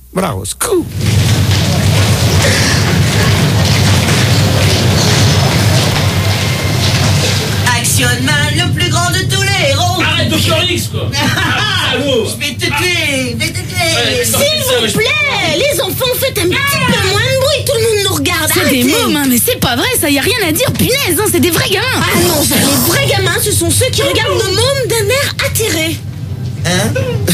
Bravo, scoop. Action Man, le plus grand de tous les héros. Arrête de faire X, quoi. Allô. Je vais te tuer, S'il vous plaît, les enfants, faites un petit peu moins de bruit, tout le monde nous regarde. C'est des mômes, hein, mais c'est pas vrai, ça y a rien à dire, punaise, hein, c'est des vrais gamins. Ah non, ça, les vrais gamins, ce sont ceux qui regardent nos mômes d'un air atterré. Hein?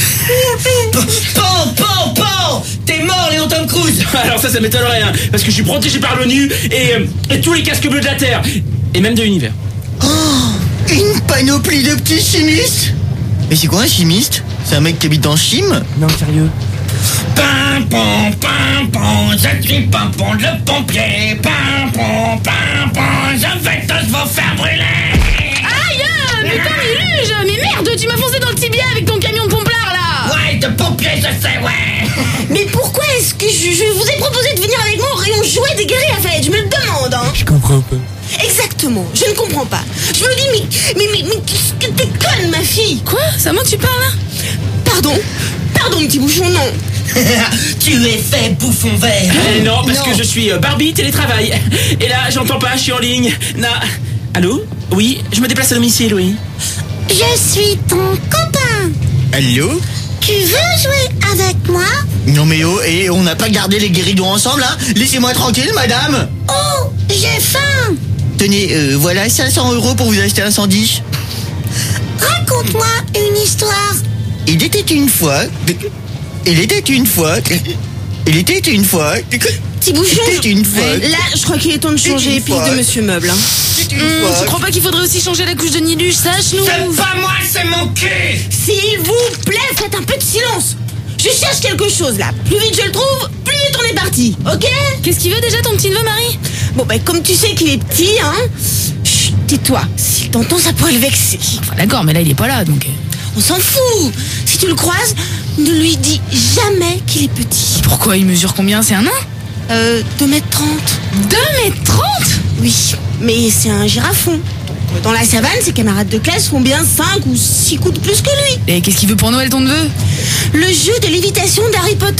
Pan, t'es mort, Léon Tom Cruise. Alors ça m'étonnerait, hein, parce que je suis protégé par l'ONU et tous les casques bleus de la Terre. Et même de l'univers. Oh, une panoplie de petits chimistes. Mais c'est quoi un chimiste? C'est un mec qui habite en Chine? Non, sérieux. Pimpon, je suis Pimpon le pompier. Pimpon, je vais tous vous faire brûler. Aïe, mais Luge, mais merde, tu m'as foncé dans le tibia avec ton camion de pomplard là. Ouais, de pompier, je sais, ouais. Mais pourquoi est-ce que je vous ai proposé de venir avec moi au rayon jouet des Galeries Lafayette? Je me le demande, hein. Je comprends pas. Exactement, je ne comprends pas. Je me dis, mais qu'est-ce que t'es conne, ma fille. Quoi? C'est à moi que tu parles là? Pardon, petit bouchon, non. Tu es fait bouffon vert. Non, parce que je suis Barbie télétravail. Et là, j'entends pas, je suis en ligne. Allô? Oui, je me déplace à domicile, oui. Je suis ton copain. Allô? Tu veux jouer avec moi? Non mais oh, et on n'a pas gardé les guéridons ensemble, hein? Laissez-moi tranquille, madame. Oh, j'ai faim. Tenez, voilà 500 € pour vous acheter un sandwich. Raconte-moi une histoire. Il était une fois... Petit bouchon, C'était une fois. là, je crois qu'il est temps de changer les pistes de Monsieur Meuble. Hein. Tu crois pas qu'il faudrait aussi changer la couche de Niluche, sache-nous? C'est pas moi, c'est mon cul. S'il vous plaît, faites un peu de silence. Je cherche quelque chose là. Plus vite je le trouve, plus vite on est parti, ok? Qu'est-ce qu'il veut déjà ton petit neveu, Marie? Bon, ben comme tu sais qu'il est petit, hein. Chut, tais-toi. S'il t'entend, ça pourrait le vexer. Enfin, d'accord, mais là il est pas là donc. On s'en fout. Si tu le croises, ne lui dis jamais qu'il est petit. Pourquoi il mesure combien? C'est un nain? 2,30 m. 2,30 m? Oui, mais c'est un girafon. Donc, dans la savane, ses camarades de classe font bien 5 ou 6 coups de plus que lui. Et qu'est-ce qu'il veut pour Noël ton neveu? Le jeu de lévitation d'Harry Potter.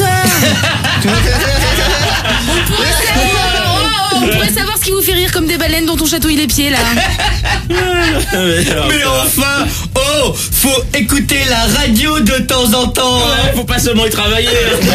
On pourrait savoir ce qui vous fait rire comme des baleines dont on chatouille les pieds là. Mais enfin, faut écouter la radio de temps en temps. Ouais, faut pas seulement y travailler.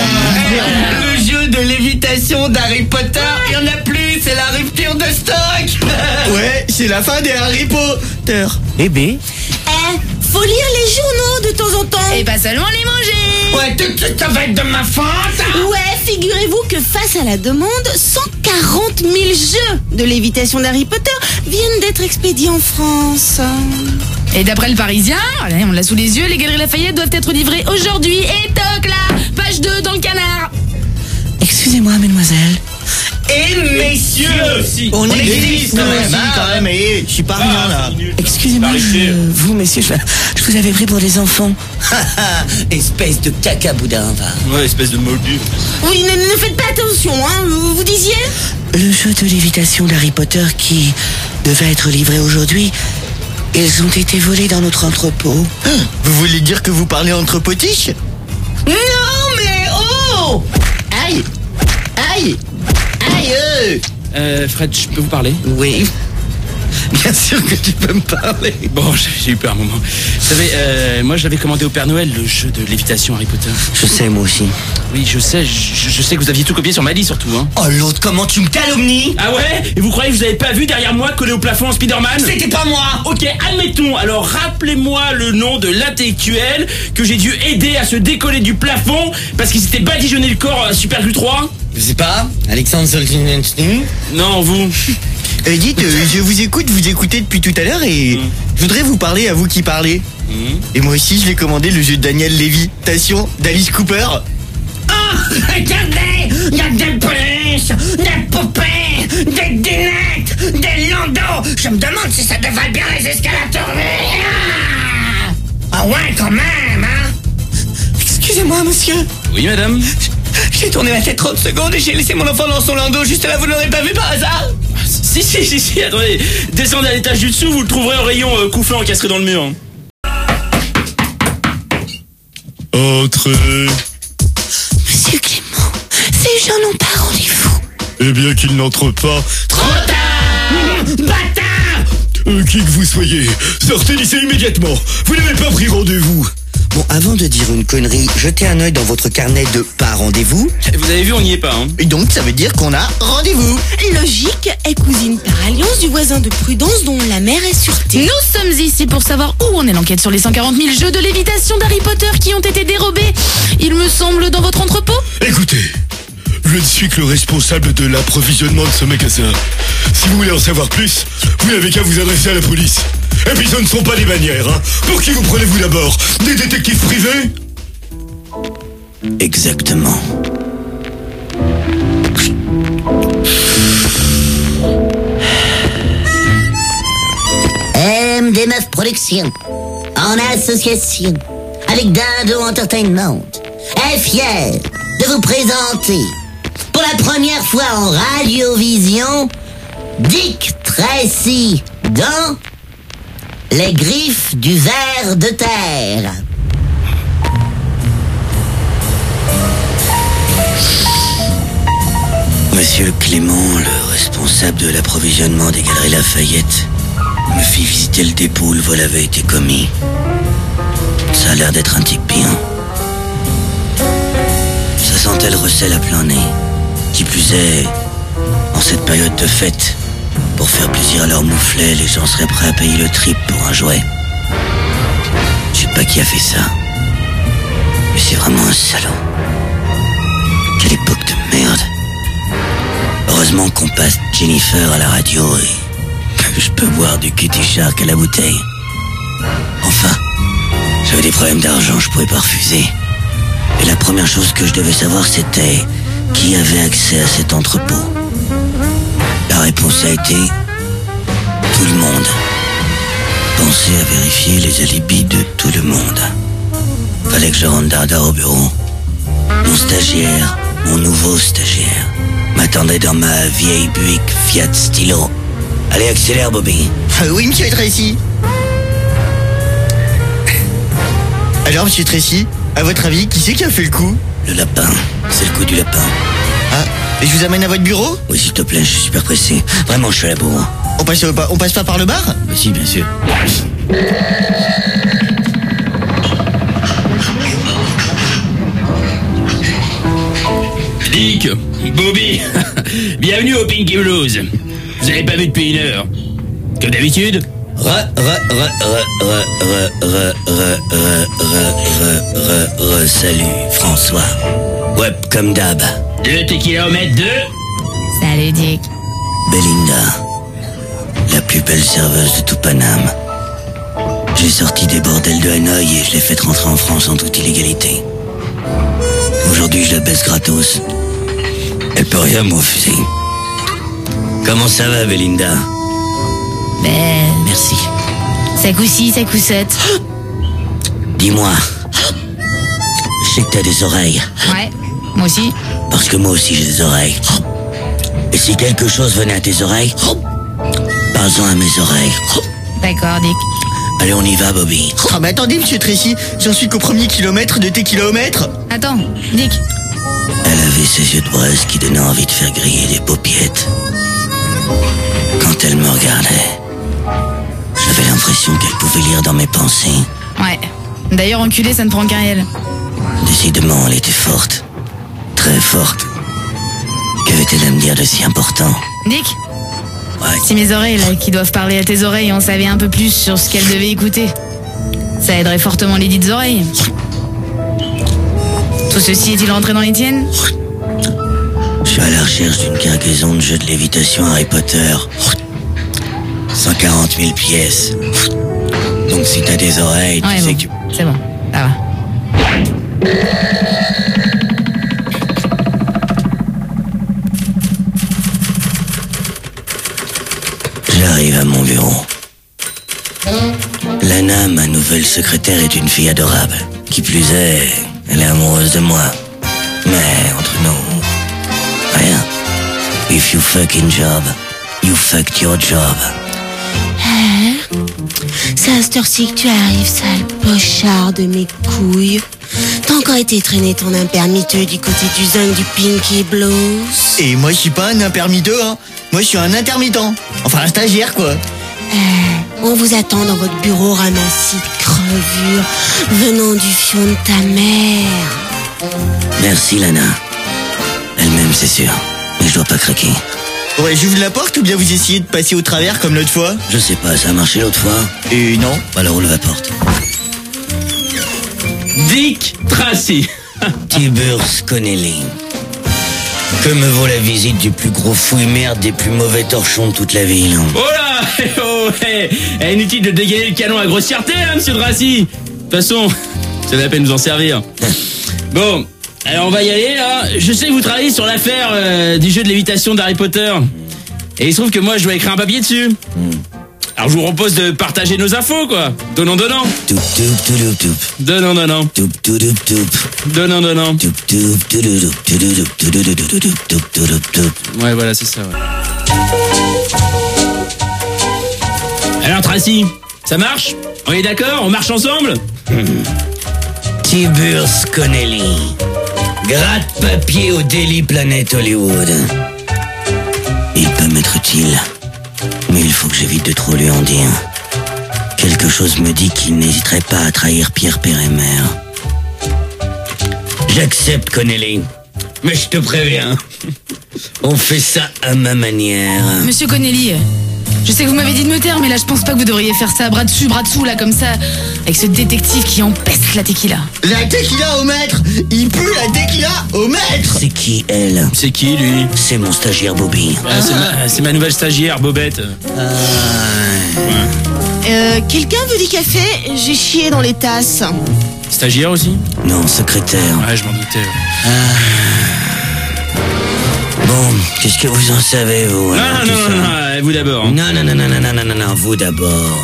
Le jeu de lévitation d'Harry Potter, il y en a plus, c'est la rupture de stock. Ouais, c'est la fin des Harry Potter. Eh ben, Faut lire les journaux de temps en temps. Et pas seulement les manger. Ouais, tout ça va être de ma faute. Ouais, figurez-vous que face à la demande, 140 000 jeux de lévitation d'Harry Potter viennent d'être expédiés en France. Et d'après le Parisien, allez, on l'a sous les yeux, les Galeries Lafayette doivent être livrées aujourd'hui. Et toc là, page 2 dans le canard. Excusez-moi, mesdemoiselles. Et messieurs aussi. On existe quand même, quand même, et je suis pas rien là. Excusez-moi, vous messieurs, je vous avais pris pour des enfants. Espèce de cacaboudin, va. Ouais, espèce de moldu. Oui, ne faites pas attention, hein, vous disiez? Le jeu de lévitation d'Harry Potter qui devait être livré aujourd'hui, ils ont été volés dans notre entrepôt. Vous voulez dire que vous parlez entre potiches? Non mais oh! Aïe! Aïe! Aïe! Fred, je peux vous parler? Oui. Bien sûr que tu peux me parler. Bon, j'ai eu peur un moment. Vous savez, moi j'avais commandé au Père Noël le jeu de lévitation Harry Potter. Je sais, moi aussi. Oui, je sais que vous aviez tout copié sur ma liste surtout, hein. Oh l'autre, comment tu me calomnies? Ah ouais? Et vous croyez que vous avez pas vu derrière moi collé au plafond en Spider-Man? C'était pas moi! Ok, admettons. Alors rappelez-moi le nom de l'intellectuel que j'ai dû aider à se décoller du plafond parce qu'il s'était badigeonné le corps à Super Glue 3. Je sais pas, Alexandre Solzhenitsyn. Non, vous. Dites, je vous écoute, vous écoutez depuis tout à l'heure et je voudrais vous parler à vous qui parlez. Et moi aussi, je vais commander le jeu de Daniel Lévitation d'Alice Cooper. Ah, regardez, il y a des peluches, des poupées, des dinettes, des landaux. Je me demande si ça dévale bien les escalators. Ah ouais, quand même, hein. Excusez-moi, monsieur. Oui, madame. J'ai tourné la tête 30 secondes et j'ai laissé mon enfant dans son landau. Juste là, vous ne l'aurez pas vu par hasard? Si, attendez. Descendez à l'étage du dessous, vous le trouverez au rayon coufflant encastré dans le mur. Entrez. Monsieur Clément. gens n'ont pas rendez-vous. Eh bien qu'ils n'entrent pas. Trop tard! Bâtard! Qui que vous soyez, sortez d'ici immédiatement. Vous n'avez pas pris rendez-vous. Bon, avant de dire une connerie, jetez un œil dans votre carnet de pas rendez-vous. Vous avez vu, on n'y est pas, hein. Et donc, ça veut dire qu'on a rendez-vous. Logique est cousine par alliance du voisin de Prudence dont la mère est sûreté. Nous sommes ici pour savoir où en est l'enquête sur les 140 000 jeux de lévitation d'Harry Potter qui ont été dérobés, il me semble, dans votre entrepôt. Écoutez, je ne suis que le responsable de l'approvisionnement de ce magasin. Si vous voulez en savoir plus, vous n'avez qu'à vous adresser à la police. Et puis ce ne sont pas des manières, hein. Pour qui vous prenez-vous d'abord? Des détectives privés? Exactement. MD9 Productions, en association avec Dindon Entertainment, est fier de vous présenter, pour la première fois en radiovision, Dick Tracy dans Les Griffes du Ver de Terre. Monsieur Clément, le responsable de l'approvisionnement des Galeries Lafayette, me fit visiter le dépôt où le vol avait été commis. Ça a l'air d'être un type bien. Ça sentait le recel à plein nez. Qui plus est, en cette période de fête, pour faire plaisir à leurs mouflets, les gens seraient prêts à payer le triple pour un jouet. Je sais pas qui a fait ça, mais c'est vraiment un salaud. Quelle époque de merde. Heureusement qu'on passe Jennifer à la radio et je peux boire du Kitty Shark à la bouteille. Enfin, j'avais des problèmes d'argent, je pouvais pas refuser. Et la première chose que je devais savoir, c'était qui avait accès à cet entrepôt. La réponse a été tout le monde. Pensez à vérifier les alibis de tout le monde. Fallait que je rentre dardard au bureau. Mon stagiaire, mon nouveau stagiaire, m'attendait dans ma vieille Buick Fiat Stilo. Allez, accélère, Bobby. Oui, monsieur Tracy. Alors, monsieur Tracy, à votre avis, qui c'est qui a fait le coup? Le lapin, c'est le coup du lapin. Ah, et je vous amène à votre bureau? Oui, s'il te plaît, je suis super pressé. Vraiment, je suis à la bourre. On passe pas par le bar? Bah si, bien sûr. Dick, Bobby, bienvenue au Pinky Blues. Vous avez pas vu depuis 1 heure. Comme d'habitude. Salut, François. Ouais, comme d'hab. 2 tequila au mètre 2. Salut Dick. Belinda, la plus belle serveuse de tout Paname. J'ai sorti des bordels de Hanoï et je l'ai fait rentrer en France en toute illégalité. Aujourd'hui, je la baisse gratos. Elle peut rien me refuser. Comment ça va, Belinda? Ben, Merci. ça coup-ci, ça coup-7. Dis-moi, je sais que t'as des oreilles. Ouais, moi aussi. Parce que moi aussi j'ai des oreilles. Et si quelque chose venait à tes oreilles, parle-en à mes oreilles. D'accord, Dick. Allez, on y va, Bobby. Ah, mais attendez, monsieur Tracy, j'en suis qu'au premier kilomètre de tes kilomètres. Attends, Dick. Elle avait ses yeux de braise qui donnaient envie de faire griller les paupiettes. Quand elle me regardait, j'avais l'impression qu'elle pouvait lire dans mes pensées. Ouais. D'ailleurs, enculé, ça ne prend qu'un L. Décidément, elle était forte. Très forte. Qu'avait-elle à me dire de si important? Dick, Ouais. si mes oreilles, là, qui doivent parler à tes oreilles, en savaient un peu plus sur ce qu'elles devaient écouter, ça aiderait fortement les dites oreilles. Tout ceci est-il rentré dans les tiennes? Je suis à la recherche d'une cargaison de jeux de lévitation Harry Potter. 140 000 pièces. Donc si t'as des oreilles, Ouais, tu sais bon, que tu... c'est bon, ça va. J'arrive à mon bureau. Lana, ma nouvelle secrétaire, est une fille adorable. Qui plus est, elle est amoureuse de moi. Mais entre nous, rien. If you fucking job, you fucked your job. C'est à cette heure-ci que tu arrives, sale pochard de mes couilles. T'as encore été traîner ton impermiteux du côté du zinc du Pinky Blues. Et moi, je suis pas un impermiteux, hein. Moi, je suis un intermittent. Enfin, un stagiaire, quoi. On vous attend dans votre bureau ramassis de crevures venant du fion de ta mère. Merci, Lana. Elle-même, c'est sûr. Mais je dois pas craquer. Ouais, j'ouvre la porte ou bien vous essayez de passer au travers comme l'autre fois? Je sais pas, ça a marché l'autre fois. Et non. Alors ouvre la porte. Dick Tracy. Tiburce Connelly. Que me vaut la visite du plus gros fouille-merde des plus mauvais torchons de toute la ville? Oh là, inutile de dégainer le canon à grossièreté, hein, monsieur Tracy. De toute façon, ça va la peine de nous en servir. Bon, alors on va y aller, là. Je sais que vous travaillez sur l'affaire du jeu de lévitation d'Harry Potter. Et il se trouve que moi, je dois écrire un papier dessus. Alors je vous propose de partager nos infos, quoi. Donnant. Toup, toup, toup, toup. Donnant. Toup, toup, toup, toup. Donnant. Toup, toup, toup, toup, toup, toup, toup, toup, toup, toup. Ouais, voilà, c'est ça, ouais. Alors Tracy, ça marche? On est d'accord? On marche ensemble? Tiburce Connelly. Gratte-papier au Daily Planet Hollywood. Il peut m'être utile, mais il faut que j'évite de trop lui en dire. Quelque chose me dit qu'il n'hésiterait pas à trahir Pierre, père et mère. J'accepte, Connelly, mais je te préviens, on fait ça à ma manière. Monsieur Connelly, je sais que vous m'avez dit de me taire, mais là je pense pas que vous devriez faire ça bras dessus, bras dessous, là, comme ça, avec ce détective qui empeste la tequila. La tequila au maître. Il pue la tequila au maître. C'est qui, elle? C'est qui, lui? C'est mon stagiaire Bobby. C'est ma nouvelle stagiaire, Bobette. Quelqu'un veut du café? J'ai chié dans les tasses. Stagiaire aussi? Non, secrétaire. Ouais, je m'en doutais. Bon, qu'est-ce que vous en savez, vous? Non, vous d'abord. Hein. Non, vous d'abord.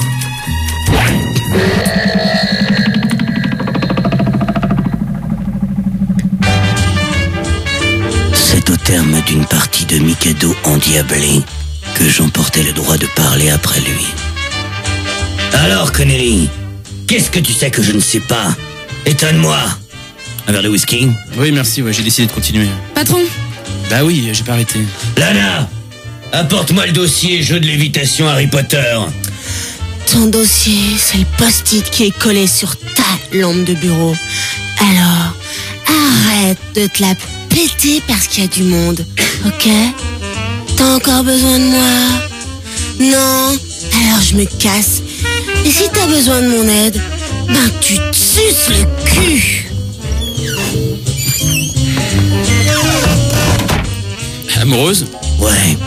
C'est au terme d'une partie de Mikado endiablé que j'emportais le droit de parler après lui. Alors, Connelly, qu'est-ce que tu sais que je ne sais pas? Étonne-moi. Un verre de whisky? Oui, merci, ouais, j'ai décidé de continuer. Patron, Bah oui, j'ai pas arrêté. Lana, apporte-moi le dossier jeu de lévitation Harry Potter. Ton dossier, c'est le post-it qui est collé sur ta lampe de bureau. Alors, arrête de te la péter parce qu'il y a du monde, ok? T'as encore besoin de moi? Non? Alors je me casse. Et si t'as besoin de mon aide, ben tu te suces le cul. Amoureuse? Ouais.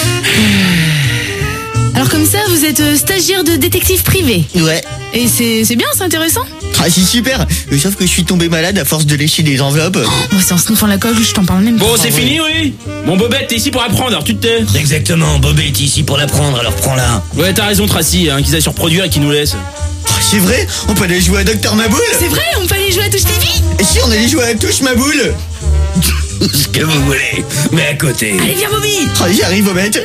alors comme ça, vous êtes stagiaire de détective privé. Ouais. Et c'est bien, c'est intéressant. Ah, c'est super. Sauf que je suis tombé malade à force de lécher des enveloppes. Moi, c'est en sniffant la coque, je t'en parle même pas. Bon, c'est fini, oui? Bon, Bobette, t'es ici pour apprendre, alors tu te tais. Exactement, Bobby est ici pour l'apprendre, alors prends-la. Ouais, t'as raison, Tracy, hein, qu'ils aillent surproduire et qu'ils nous laissent. C'est vrai, on peut aller jouer à Docteur Maboule. C'est vrai, on peut aller jouer à Touche TV. Et si on allait jouer à Touche Maboule? Ce que vous voulez, mais à côté. Allez, viens, Bobby. Oh, j'y arrive au bête.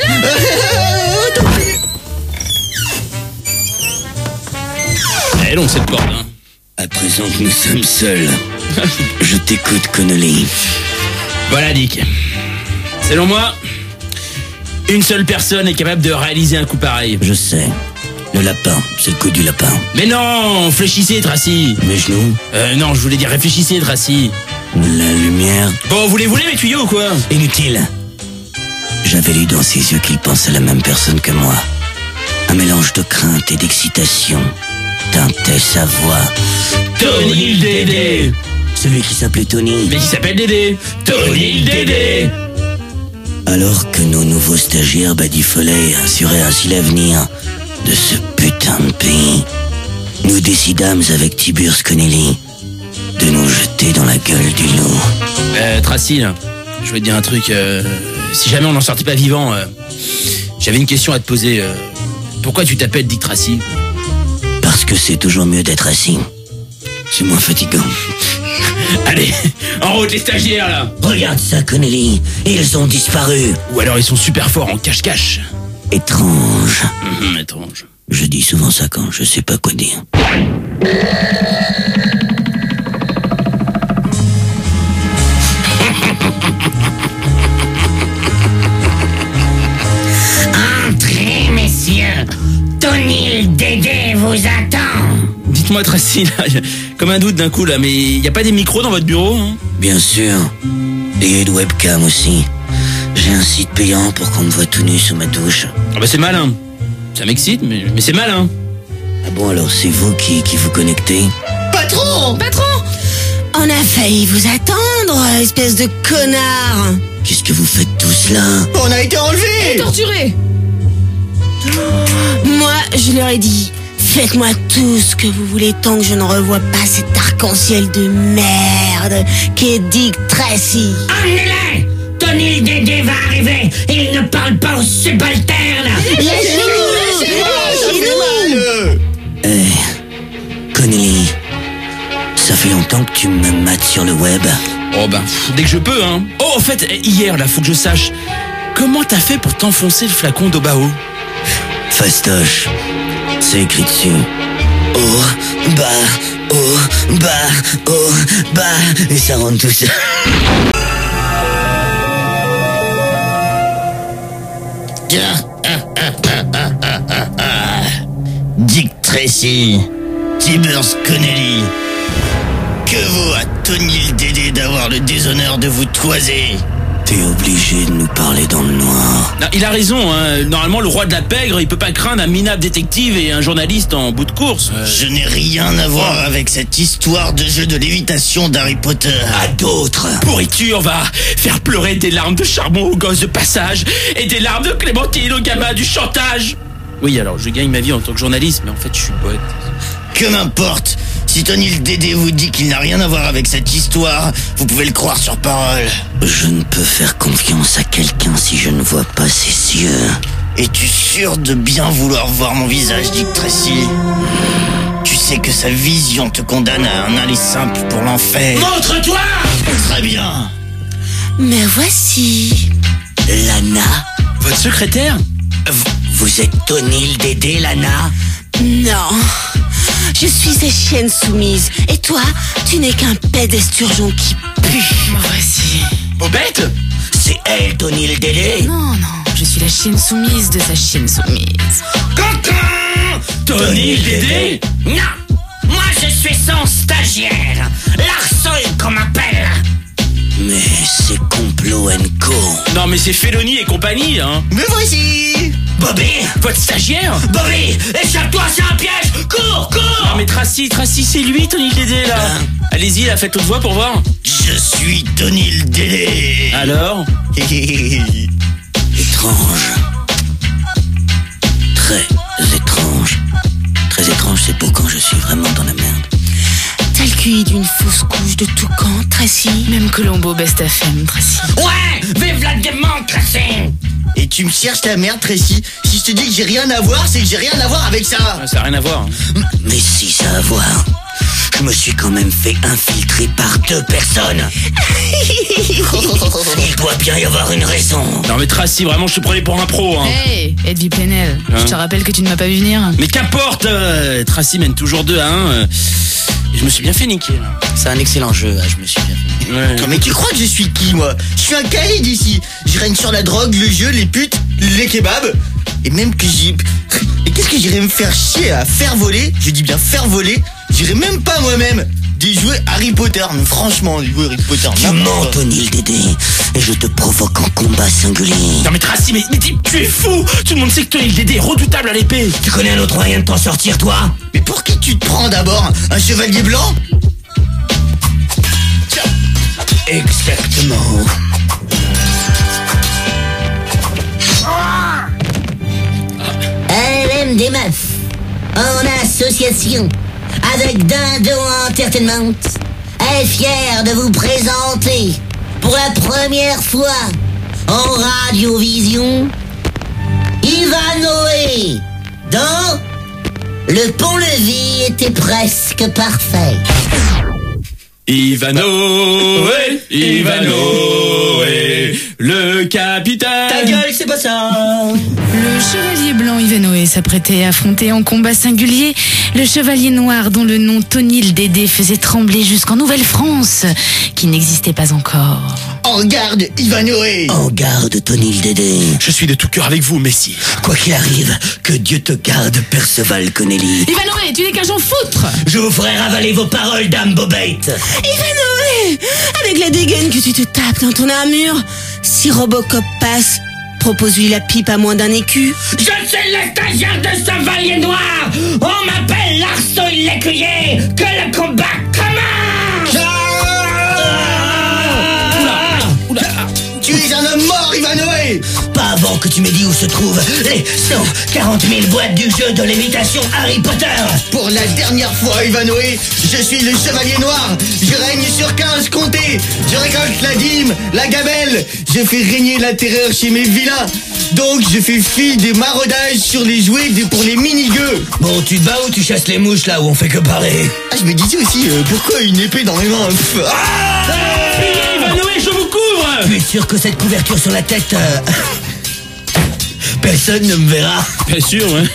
Elle, on cette corde, hein. À présent que nous sommes seuls, je t'écoute, Connelly. Voilà, Dick. Selon moi, une seule personne est capable de réaliser un coup pareil. Je sais. Le lapin, c'est le coup du lapin. Mais non, fléchissez, Tracy. Mes genoux, Non, je voulais dire réfléchissez, Tracy. la lumière, Bon, vous les voulez, mes tuyaux, ou quoi? inutile. J'avais lu dans ses yeux qu'il pensait à la même personne que moi. Un mélange de crainte et d'excitation teintait sa voix. Tony le Dédé. Celui qui s'appelait Tony. Mais qui s'appelle Dédé. Tony le Dédé. Alors que nos nouveaux stagiaires badifolaient et assuraient ainsi l'avenir de ce putain de pays, nous décidâmes avec Tiburce Connelly de nous jeter dans la gueule du loup. Tracy, là, je vais te dire un truc. Si jamais on n'en sortait pas vivant, j'avais une question à te poser. Pourquoi tu t'appelles Dick Tracy? Parce que c'est toujours mieux d'être assis. C'est moins fatigant. Allez, en route les stagiaires, là. Regarde ça, Connelly. Ils ont disparu. Ou alors ils sont super forts en cache-cache. Étrange. Étrange. Je dis souvent ça quand je sais pas quoi dire. Dédé vous attend. Dites-moi, Tracy, là, y a comme un doute d'un coup, là, mais y a pas des micros dans votre bureau, hein? Bien sûr. Et il y a une webcam aussi. J'ai un site payant pour qu'on me voit tout nu sous ma douche. Ah bah c'est malin. Ça m'excite, mais c'est malin. Ah bon, alors c'est vous qui vous connectez? Patron! On a failli vous attendre, espèce de connard. Qu'est-ce que vous faites tous là? On a été enlevés! Torturé. Moi, je leur ai dit, faites-moi tout ce que vous voulez tant que je ne revois pas cet arc-en-ciel de merde qui est Dick Tracy. Emmenez-les. Tony le Dédé va arriver et il ne parle pas aux subalternes. Connelly, ça fait longtemps que tu me mates sur le web. Oh bah, dès que je peux, hein. Oh, en fait, hier, là, faut que je sache. Comment t'as fait pour t'enfoncer le flacon d'Obao? Fastoche, c'est écrit dessus. Oh, bas, et ça rentre tout seul. Dick Tracy, Tibbers Connelly, que vaut à Tony le Dédé d'avoir le déshonneur de vous toiser? T'es obligé de nous parler dans le noir. Non, il a raison, hein. Normalement, le roi de la pègre, il peut pas craindre un minable détective et un journaliste en bout de course. Je n'ai rien à voir avec cette histoire de jeu de lévitation d'Harry Potter. À d'autres. Pourriture va faire pleurer des larmes de charbon aux gosses de passage et des larmes de Clémentine aux gamins du chantage. Oui, alors, je gagne ma vie en tant que journaliste, mais en fait, je suis poète. Que m'importe. Si Tony le Dédé vous dit qu'il n'a rien à voir avec cette histoire, vous pouvez le croire sur parole. Je ne peux faire confiance à quelqu'un si je ne vois pas ses yeux. Es-tu sûr de bien vouloir voir mon visage, Dick Tracy? Tu sais que sa vision te condamne à un aller simple pour l'enfer. Montre-toi. Très bien. Me voici. Lana, Votre secrétaire? vous êtes Tony le Dédé, Lana? Non, je suis ces chiennes soumises. Et toi, tu n'es qu'un pet d'esturgeon qui pue. Me voici. Bobette? C'est elle, Tony le Dédé? Non, je suis la chienne soumise de sa chienne soumise. Tony le Dédé? Non, moi je suis son stagiaire. Larson qu'on m'appelle. Mais c'est Complot & Co. Non, mais c'est Féloni et compagnie, hein. Me voici. Bobby, Votre stagiaire? Bobby, échappe-toi, c'est un piège. Cours. Non, mais Tracy, c'est lui, Tony le Dédé, là. Allez-y, là, faites haute voix pour voir. Je suis Tony le Dédé. Alors? Étrange. Très étrange. Très étrange, c'est pour quand je suis vraiment dans la merde. T'as le QI d'une fausse couche de toucan, Tracy. Même Colombo best FM, Tracy. Ouais, vive la démocratie. Et tu me cherches la merde, Tracy. Si je te dis que j'ai rien à voir, c'est que j'ai rien à voir avec ça. Ça n'a rien à voir, hein. Mais si, ça a à voir. Je me suis quand même fait infiltrer par 2 personnes. Il doit bien y avoir une raison. Non, mais Tracy, vraiment, je te prenais pour un pro, hein. Hey, Edwy Plenel, je te rappelle que tu ne m'as pas vu venir. Mais qu'importe, Tracy mène toujours 2-1. Je me suis bien fait niquer, là. C'est un excellent jeu, je me suis bien fait. Ouais. Non mais tu crois que je suis qui, moi? Je suis un caïd ici. Je règne sur la drogue, le jeu, les putes, les kebabs. Et même que j'y... Et qu'est-ce que j'irais me faire chier à faire voler? Je dis bien faire voler. J'irais même pas moi-même des jouets Harry Potter. Mais franchement, les jouets Harry Potter, Tu mens, Tony le Dédé, et je te provoque en combat singulier. Non, mais Tracy, mais tu es fou. Tout le monde sait que Tony le Dédé est redoutable à l'épée. Tu connais un autre moyen de t'en sortir, toi? Mais pour qui tu te prends d'abord? Un chevalier blanc? Tiens. Exactement. LM des meufs, en association avec Dindon Entertainment, est fier de vous présenter pour la première fois en radiovision Ivanoé dans Le pont-levis était presque parfait. Ivanoé, le capitaine. Ta gueule, c'est pas ça. Le chevalier blanc Ivanoé s'apprêtait à affronter en combat singulier le chevalier noir dont le nom Tony le Dédé faisait trembler jusqu'en Nouvelle-France, qui n'existait pas encore. En garde, Ivanoé. En garde, Tony le Dédé. Je suis de tout cœur avec vous, Messi. Quoi qu'il arrive, que Dieu te garde, Perceval Connelly. Ivanoé, tu n'es qu'un j'en foutre. Je vous ferai ravaler vos paroles, dame Bobette. Ivanoé, avec la dégaine que tu te tapes dans ton armure, si Robocop passe, propose-lui la pipe à moins d'un écu. Je suis le stagiaire de Chevalier Noir. On m'appelle l'Arceau l'écuyer. Que le combat commence. Tu es un homme mort, Ivanoé. Pas avant que tu m'aies dit où se trouvent les 140 000 boîtes du jeu de lévitation Harry Potter. Pour la dernière fois, Ivanoé, je suis le Chevalier Noir. Je règne sur 15 comtés. Je récolte la dîme, la gamelle. Je fais régner la terreur chez mes vilains. Donc je fais fi des maraudages sur les jouets pour les mini-gueux. Bon, tu te bats ou tu chasses les mouches là où on fait que parler? Ah, je me disais aussi, pourquoi une épée dans les mains? Ivanoé, je vous couvre. Tu es sûr que cette couverture sur la tête... Personne ne me verra. Bien sûr, ouais.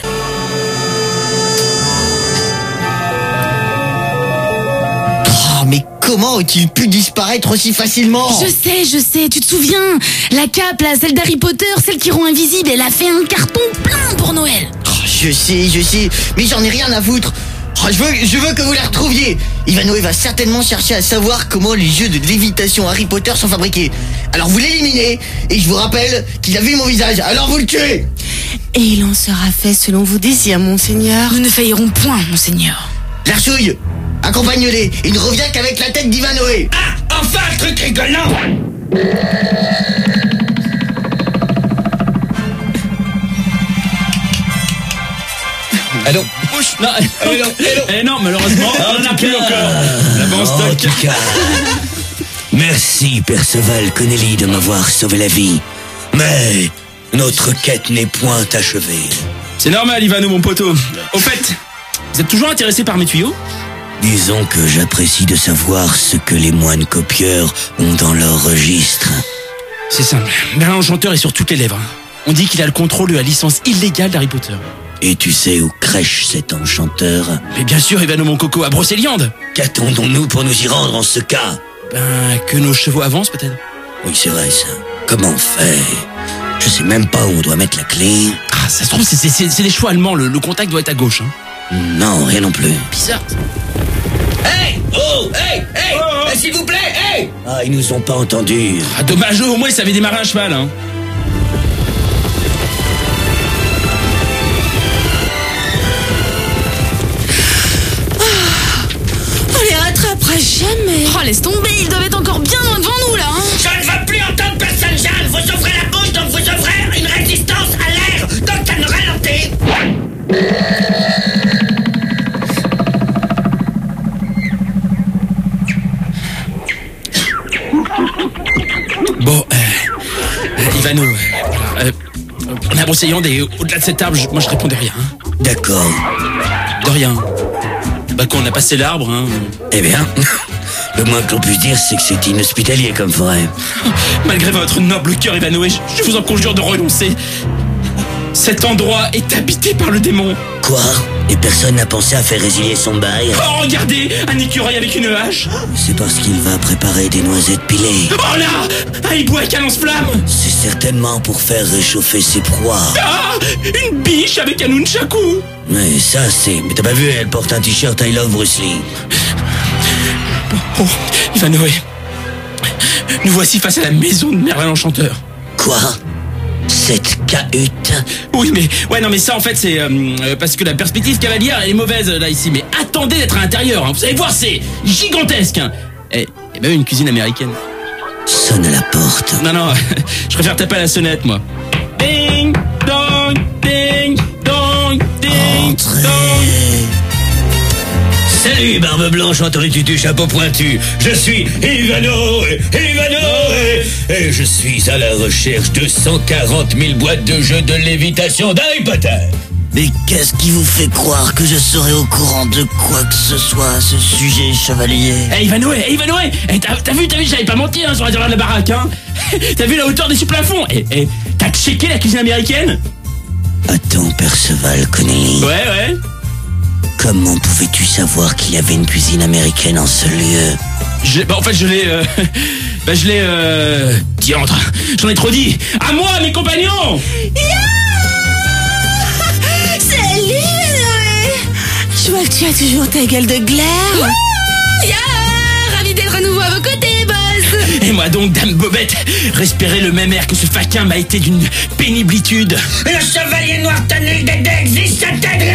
Oh, mais comment ont-ils pu disparaître aussi facilement? Je sais, tu te souviens? La cape, là, celle d'Harry Potter, celle qui rend invisible, elle a fait un carton plein pour Noël. Oh, je sais, mais j'en ai rien à foutre. Oh, je veux que vous la retrouviez. Ivanoé va certainement chercher à savoir comment les jeux de lévitation Harry Potter sont fabriqués. Alors vous l'éliminez, et je vous rappelle qu'il a vu mon visage, alors vous le tuez. Et il en sera fait selon vos désirs, monseigneur. Nous ne faillerons point, monseigneur. Larchouille, accompagne-les, il ne revient qu'avec la tête d'Ivanoé. Ah, enfin un truc rigolant. Allô. Non, non, malheureusement, on n'a plus encore. La banque En stock. tout cas, merci Perceval Connelly de m'avoir sauvé la vie. Mais notre quête n'est point achevée. C'est normal, Ivano, mon poteau. Au fait, vous êtes toujours intéressé par mes tuyaux? Disons que j'apprécie de savoir ce que les moines copieurs ont dans leur registre. C'est simple. Merlin l'Enchanteur est sur toutes les lèvres. On dit qu'il a le contrôle de la licence illégale d'Harry Potter. Et tu sais où crèche cet enchanteur? Mais bien sûr, Ivano, mon coco, à Brocéliande. Qu'attendons-nous pour nous y rendre en ce cas? Ben, que nos chevaux avancent, peut-être. Oui, c'est vrai ça. Comment on fait? Je sais même pas où on doit mettre la clé. Ah, ça se trouve, c'est des chevaux allemands. Le contact doit être à gauche, hein. Non, rien non plus. Bizarre. Hey! Oh! Hey! Hey! S'il vous plaît! Hey! Ah, ils nous ont pas entendus. Ah, dommage, au moins, ils savaient démarrer un cheval, hein. On les rattrapera jamais. Oh, laisse tomber, ils doivent être encore bien loin devant nous, là, hein. Je ne veux plus entendre personne, Jeanne. Vous ouvrez la bouche, donc vous ouvrez une résistance à l'air. Donc ça nous ralentit. Bon, Ivano, on est à Brocéliande et au-delà de cet arbre, moi je répondais rien. Hein. D'accord. De rien. Bah quand on a passé l'arbre, hein. Eh bien, le moins que l'on puisse dire, c'est que c'est inhospitalier comme forêt. Malgré votre noble cœur, Ivanoé, je vous en conjure de renoncer. Cet endroit est habité par le démon. Quoi? Et personne n'a pensé à faire résilier son bail? Oh, regardez, un écureuil avec une hache. C'est parce qu'il va préparer des noisettes pilées. Oh là, un hibou avec un lance-flamme. C'est certainement pour faire réchauffer ses proies. Ah, une biche avec un nunchaku. Mais ça, c'est... Mais t'as pas vu, elle porte un t-shirt I Love Bruce Lee. Oh, Ivanoé, nous voici face à la maison de Merlin l'Enchanteur. Quoi? Cette cahute? Oui, mais... Ouais, non, mais ça, en fait, c'est... parce que la perspective cavalière, elle est mauvaise, là, ici. Mais attendez d'être à l'intérieur, hein. Vous allez voir, c'est gigantesque, hein. Et même une cuisine américaine. Sonne à la porte. Non, non, je préfère taper à la sonnette, moi. Ding, dong, ding, dong, ding, Entrez. dong. Salut, barbe blanche, entouré tutu, chapeau pointu. Je suis Ivano, et je suis à la recherche de 140 000 boîtes de jeux de lévitation d'Harry Potter. Mais qu'est-ce qui vous fait croire que je serais au courant de quoi que ce soit à ce sujet, chevalier? Hey, Ivanoé, t'as vu, j'avais pas menti, hein, sur la de la baraque, hein. T'as vu la hauteur des sous-plafonds? Et t'as checké la cuisine américaine? Attends, Perceval Connelly. Ouais. Comment pouvais-tu savoir qu'il y avait une cuisine américaine en ce lieu? En fait, je l'ai... je l'ai... Diantre, j'en ai trop dit. À moi, mes compagnons. Salut, je vois que tu as toujours ta gueule de glaire. Ravi d'être à nouveau à vos côtés, boss. Et moi donc, dame Bobette, respirer le même air que ce faquin m'a été d'une péniblitude. Le chevalier noir Tonil Dédé existe, ça t'aide.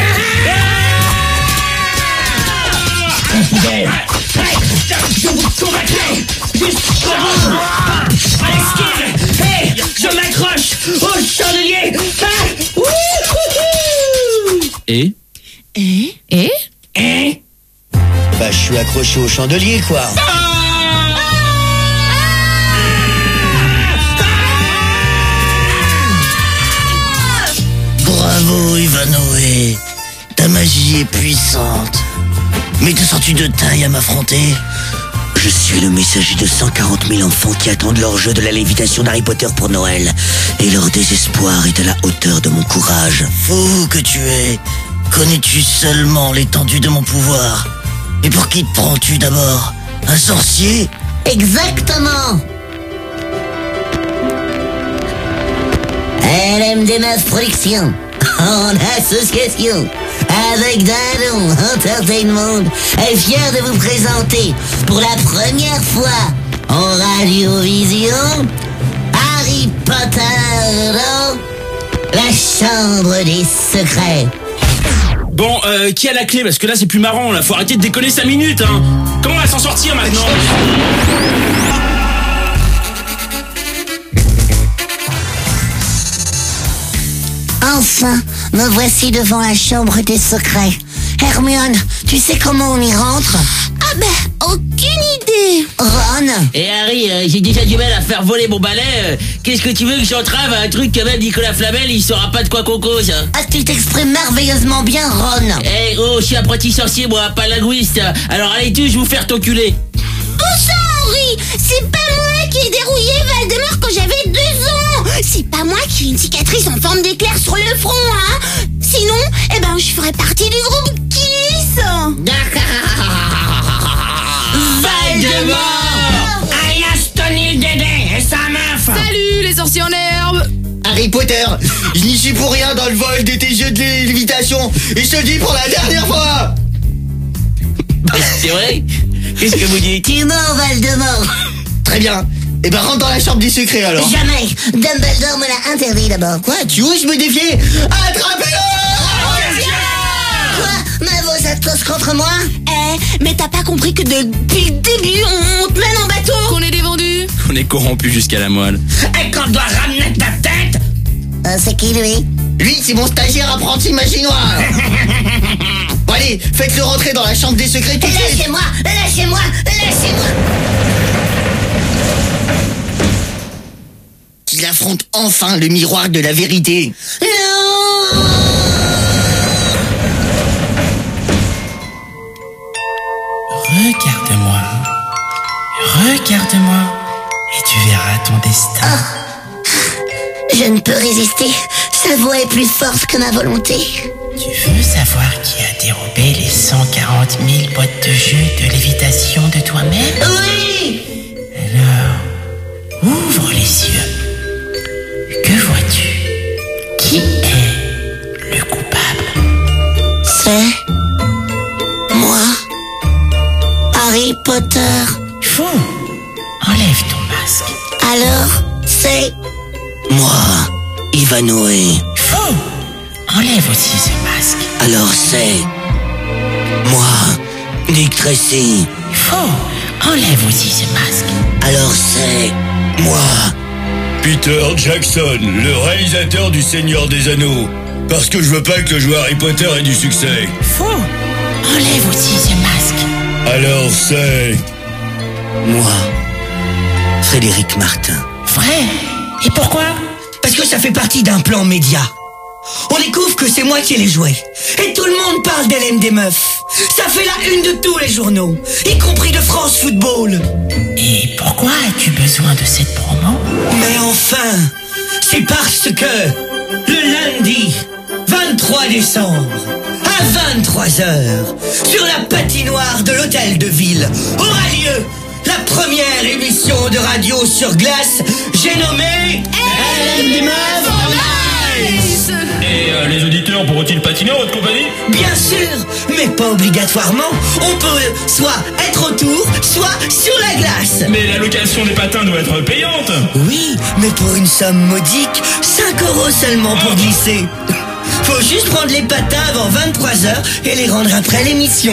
Je vous combattrai jusqu'au bout. À l'esquive. Hey, je m'accroche au chandelier. Et Bah, je suis accroché au chandelier, quoi. Bravo, Ivanoé. Ta magie est puissante. Mais te sens-tu de taille à m'affronter? Je suis le messager de 140 000 enfants qui attendent leur jeu de la lévitation d'Harry Potter pour Noël. Et leur désespoir est à la hauteur de mon courage. Fou que tu es. Connais-tu seulement l'étendue de mon pouvoir? Et pour qui te prends-tu d'abord? Un sorcier? Exactement. LMD9 Production, en association avec Dindon Entertainment, est fier de vous présenter pour la première fois en radiovision Harry Potter dans la Chambre des Secrets. Bon, qui a la clé? Parce que là, c'est plus marrant, là. Faut arrêter de déconner 5 minutes, hein. Comment on va s'en sortir maintenant? Enfin, me voici devant la Chambre des Secrets. Hermione, tu sais comment on y rentre? Ah ben, aucune idée. Ron? Et Harry, j'ai déjà du mal à faire voler mon balai. Qu'est-ce que tu veux que j'entrave à un truc que même Nicolas Flamel, il saura pas de quoi qu'on cause? Ah, tu t'exprimes merveilleusement bien, Ron. Eh oh, je suis apprenti sorcier, moi, pas linguiste. Alors allez tous, je vous faire t'enculer. Bon sang, Henri, c'est pas moi qui ai dérouillé Voldemort quand j'avais 2 ans. C'est pas moi qui ai une cicatrice en forme d'éclair sur le front, hein. Sinon, je ferais partie du groupe Kiss. Voldemort, alias Tonil Dédé et sa meuf. Salut les sorciers en herbe. Harry Potter, je n'y suis pour rien dans le vol de tes jeux de lévitation. Et je te le dis pour la dernière fois. C'est vrai? Qu'est-ce que vous dites? Tu mens, Voldemort. Très bien. Eh ben rentre dans la chambre des secrets alors. Jamais. Dumbledore me l'a interdit d'abord. Quoi? Tu oses me défier? Attrapez-le! Quoi? Mais vous êtes tous contre moi? Mais t'as pas compris que depuis le début, on te mène en bateau? Qu'on est des vendus. On est corrompu jusqu'à la moelle. Et qu'on doit ramener ta tête. C'est qui, lui? Lui, c'est mon stagiaire apprenti magie noire. Bon allez, faites-le rentrer dans la chambre des secrets tout de suite. Lâchez-moi! Lâchez-moi! Lâchez-moi! Qu'il affronte enfin le miroir de la vérité. Non! Regarde-moi. Regarde-moi. Et tu verras ton destin. Je ne peux résister. Sa voix est plus forte que ma volonté. Tu veux savoir qui a dérobé les 140 000 boîtes de jeux de lévitation de toi-même? Oui! Alors, ouvre les yeux. Que vois-tu? Qui est le coupable? C'est moi, Harry Potter. Fou! Enlève ton masque. Alors, c'est Moi, Ivanoé. Fou! Enlève aussi ce masque. Alors c'est moi, Nick Tracy. Fou! Enlève aussi ce masque. Alors c'est moi, Peter Jackson, le réalisateur du Seigneur des Anneaux. Parce que je veux pas que le jeu Harry Potter ait du succès. Fou! Enlève aussi ce masque. Alors c'est moi, Frédéric Martin. Vrai? Et pourquoi? Parce que ça fait partie d'un plan média. On découvre que c'est moi qui les jouais. Et tout le monde parle d'Hélène des meufs. Ça fait la une de tous les journaux, y compris de France Football. Et pourquoi as-tu besoin de cette promo? Mais enfin, c'est parce que le lundi 23 décembre, à 23h, sur la patinoire de l'hôtel de ville, aura lieu la première émission de radio sur glace, j'ai nommé LM des Meufs en Ice. Et les auditeurs pourront-ils patiner en votre compagnie? Bien sûr, mais pas obligatoirement. On peut soit être autour, soit sur la glace. Mais la location des patins doit être payante. Oui, mais pour une somme modique, 5 € seulement pour glisser. Faut juste prendre les patins avant 23h et les rendre après l'émission.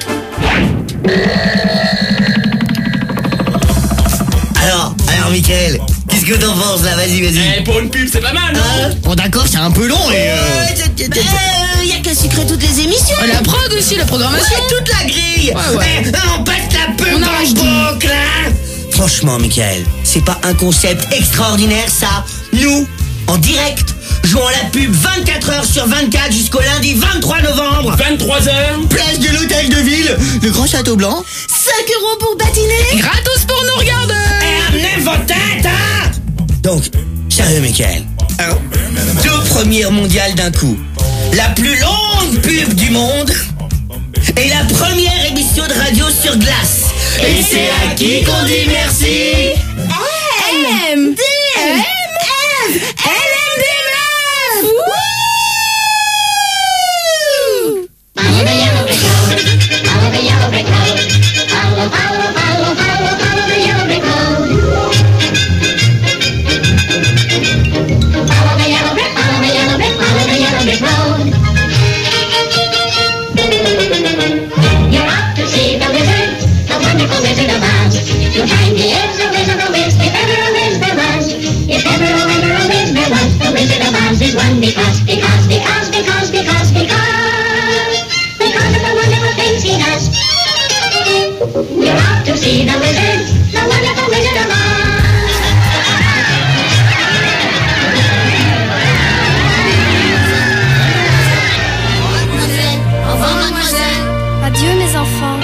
Alors, Mickaël, qu'est-ce que t'en penses là? Vas-y. Pour une pub, c'est pas mal, non? Bon d'accord, c'est un peu long et... Y a qu'à sucrer toutes les émissions. La prod aussi, la programmation. Toute la grille. Ouais. On passe la pub On dans arrache le tout. boucle, hein. Franchement, Mickaël, c'est pas un concept extraordinaire, ça. Nous, en direct, jouons la pub 24h sur 24 jusqu'au lundi 23 novembre. 23h. Place de l'hôtel de ville, le Grand Château Blanc. 5 € pour patiner. Gratos pour nous regarder. Amenez vos têtes, hein. Donc, sérieux, Mickaël. 2 premières mondiales d'un coup. La plus longue pub du monde. Et la première émission de radio sur glace. Et c'est à qui qu'on dit merci? LM des Meufs. Follow the yellow brick road. Follow the yellow brick road. Follow the yellow brick road. Follow the yellow brick, follow the yellow brick, follow the yellow brick road. You're off to see the wizard, the wonderful Wizard of Oz. You'll find he is a wizard of Wiz, if ever a Wiz there was. If ever a Wiz there was, the Wizard of Oz is one because of the wonderful things he does. You're off to see the wizard, the wonderful Wizard of Oz. Au revoir, mademoiselle. Adieu mes enfants.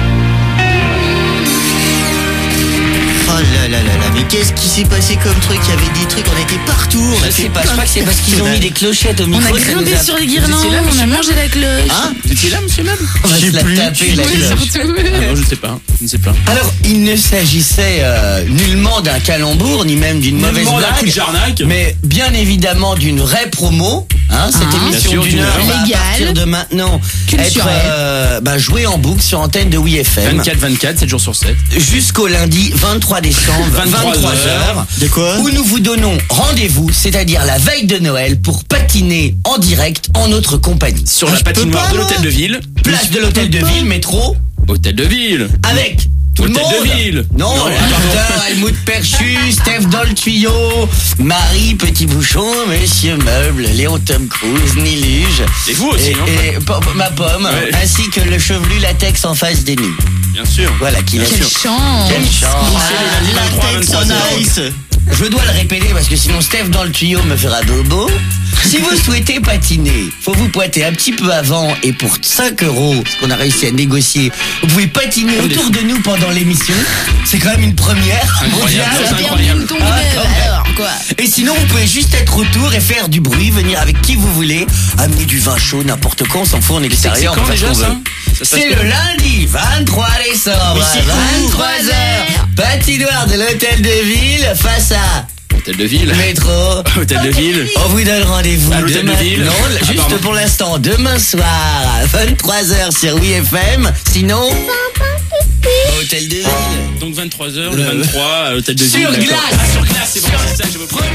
Oh là, mais qu'est-ce qui s'est passé comme truc? Il y avait des trucs, on était partout. Je sais pas, je crois que c'est parce qu'ils ont mis des clochettes au On micro. a ça grimpé nous a- sur les guirlandes, on a mangé la cloche. Hein? Vous étiez là, monsieur Mab? On va se la taper, la Oui, cloche. surtout. Non, je sais pas. Je ne sais pas. Alors, il ne s'agissait nullement d'un calembour, ni même d'une mauvaise Nullement d'un coup de blague, jarnac. mais bien évidemment d'une vraie promo. Hein, cette Ah. émission Bien sûr, d'une d'une heure heure. va à Légale. partir de maintenant Culturelle. être jouée en boucle sur antenne de WeFM 24, 7 jours sur 7. jusqu'au lundi 23 décembre, 23h. De quoi? Où nous vous donnons rendez-vous, c'est-à-dire la veille de Noël, pour patiner en direct en notre compagnie. Sur Ah, la je peux patinoire pas, de moi. l'hôtel de ville. Place de l'hôtel de ville, métro, Hôtel de ville. avec tout le Hôtel monde. de ville. Non, Non, Arthur, Helmut Perchu, Steph dans le tuyau, Marie Petit Bouchon, Monsieur Meuble, Léon Tom Cruise, Niluge. Et vous aussi, non? Ma pomme, Ouais. ainsi que le chevelu latex en face des nues. Bien sûr. Voilà, qui Bien l'a Quelle sûr. chance. Quelle chance. C'est les lundis 23, Latex en 23h. ice. Je dois le répéter parce que sinon Steph dans le tuyau me fera bobo. Si vous souhaitez patiner, faut vous pointer un petit peu avant et pour 5 €, ce qu'on a réussi à négocier, vous pouvez patiner autour de nous pendant l'émission. C'est quand même une première Incroyable. mondiale. C'est Ça vient incroyable. de tomber, Ah, quand même. alors quoi. Et sinon, vous pouvez juste être autour et faire du bruit, venir avec qui vous voulez, amener du vin chaud, n'importe quoi, on s'en fout, on est extérieur, C'est on quand peut faire déjà ce qu'on ça? veut. Ça se passe C'est quand? le lundi 23 décembre Mais à c'est où? 23h, patinoire de l'hôtel de ville face à Hôtel de ville. métro. Hôtel de ville. On vous donne rendez-vous À l'hôtel demain. de ville. Non, Ah, juste pardon. pour l'instant, demain soir à 23h sur WeFM. Sinon, hôtel de ville. Donc 23h, le 23 à l'hôtel de ville. Sur d'accord. glace. Ah, sur glace, c'est bon, c'est ça, je veux prendre.